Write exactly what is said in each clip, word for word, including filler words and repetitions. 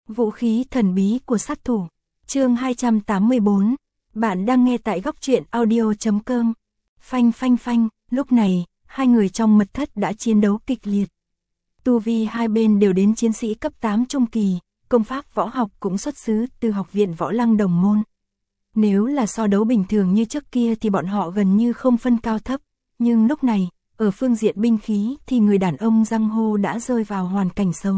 Vũ khí thần bí của sát thủ. Chương hai trăm tám mươi bốn. Bạn đang nghe tại góc truyện audio chấm com. Phanh phanh phanh, lúc này, hai người trong mật thất đã chiến đấu kịch liệt. Tu vi hai bên đều đến chiến sĩ cấp tám trung kỳ, công pháp võ học cũng xuất xứ từ học viện Võ Lăng đồng môn. Nếu là so đấu bình thường như trước kia thì bọn họ gần như không phân cao thấp, nhưng lúc này, ở phương diện binh khí thì người đàn ông Giang Hô đã rơi vào hoàn cảnh xấu.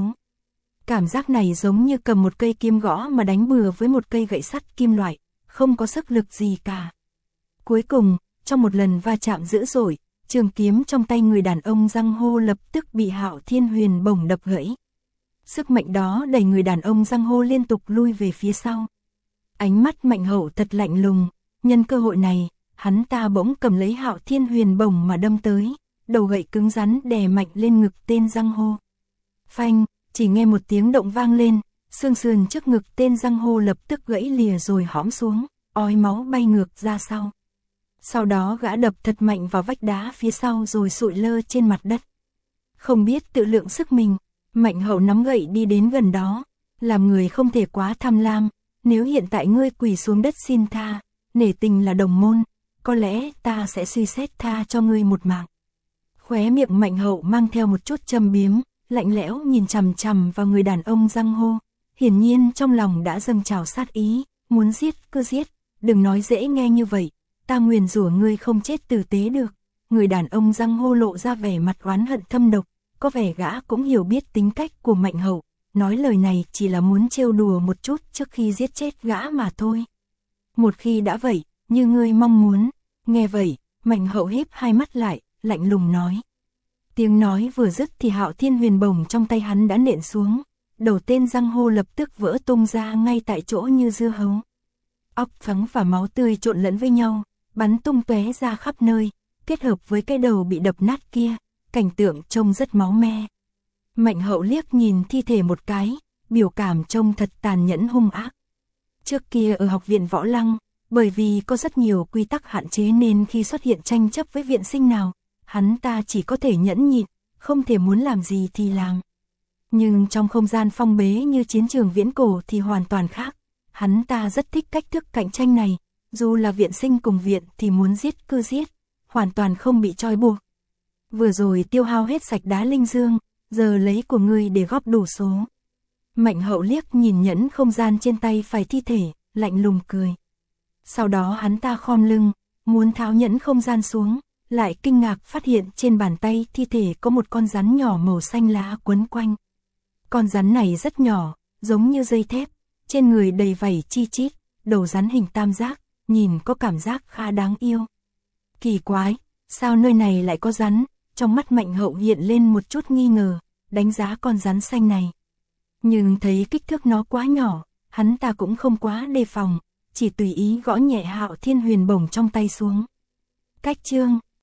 Cảm giác này giống như cầm một cây kim gõ mà đánh bừa với một cây gậy sắt kim loại, không có sức lực gì cả. Cuối cùng, trong một lần va chạm dữ dội, trường kiếm trong tay người đàn ông Giang Hô lập tức bị Hạo Thiên Huyền bổng đập gãy. Sức mạnh đó đẩy người đàn ông Giang Hô liên tục lui về phía sau. Ánh mắt Mạnh Hậu thật lạnh lùng, nhân cơ hội này, hắn ta bỗng cầm lấy Hạo Thiên Huyền bổng mà đâm tới, đầu gậy cứng rắn đè mạnh lên ngực tên Giang Hô. Phanh, chỉ nghe một tiếng động vang lên, xương sườn trước ngực tên Giang Hô lập tức gãy lìa rồi hõm xuống, ói máu bay ngược ra sau. Sau đó gã đập thật mạnh vào vách đá phía sau rồi sụi lơ trên mặt đất. Không biết tự lượng sức mình, Mạnh Hậu nắm gậy đi đến gần đó, làm người không thể quá tham lam, nếu hiện tại ngươi quỳ xuống đất xin tha, nể tình là đồng môn, có lẽ ta sẽ suy xét tha cho ngươi một mạng. Khóe miệng Mạnh Hậu mang theo một chút châm biếm, lạnh lẽo nhìn chằm chằm vào người đàn ông Giang Hô, hiển nhiên trong lòng đã dâng trào sát ý, muốn giết cứ giết, đừng nói dễ nghe như vậy, ta nguyền rủa ngươi không chết tử tế được. Người đàn ông Giang Hô lộ ra vẻ mặt oán hận thâm độc, có vẻ gã cũng hiểu biết tính cách của Mạnh Hậu, nói lời này chỉ là muốn trêu đùa một chút trước khi giết chết gã mà thôi. Một khi đã vậy, như ngươi mong muốn. Nghe vậy, Mạnh Hậu híp hai mắt lại, lạnh lùng nói. Tiếng nói vừa dứt thì Hạo Thiên Huyền bổng trong tay hắn đã nện xuống, đầu tên Giang Hô lập tức vỡ tung ra ngay tại chỗ như dưa hấu. Óc trắng và máu tươi trộn lẫn với nhau, bắn tung tóe ra khắp nơi, kết hợp với cái đầu bị đập nát kia, cảnh tượng trông rất máu me. Mạnh Hậu liếc nhìn thi thể một cái, biểu cảm trông thật tàn nhẫn hung ác. Trước kia ở học viện Võ Lăng, bởi vì có rất nhiều quy tắc hạn chế nên khi xuất hiện tranh chấp với viện sinh nào, hắn ta chỉ có thể nhẫn nhịn, không thể muốn làm gì thì làm. Nhưng trong không gian phong bế như chiến trường viễn cổ thì hoàn toàn khác. Hắn ta rất thích cách thức cạnh tranh này, dù là viện sinh cùng viện thì muốn giết cứ giết, hoàn toàn không bị trói buộc. Vừa rồi tiêu hao hết sạch đá linh dương, giờ lấy của ngươi để góp đủ số. Mạnh Hậu liếc nhìn nhẫn không gian trên tay phải thi thể, lạnh lùng cười. Sau đó hắn ta khom lưng, muốn tháo nhẫn không gian xuống, lại kinh ngạc phát hiện trên bàn tay thi thể có một con rắn nhỏ màu xanh lá quấn quanh. Con rắn này rất nhỏ, giống như dây thép, trên người đầy vảy chi chít, đầu rắn hình tam giác, nhìn có cảm giác khá đáng yêu. Kỳ quái, sao nơi này lại có rắn? Trong mắt Mạnh Hậu hiện lên một chút nghi ngờ, đánh giá con rắn xanh này. Nhưng thấy kích thước nó quá nhỏ, hắn ta cũng không quá đề phòng, chỉ tùy ý gõ nhẹ Hạo Thiên Huyền bổng trong tay xuống. Cách chương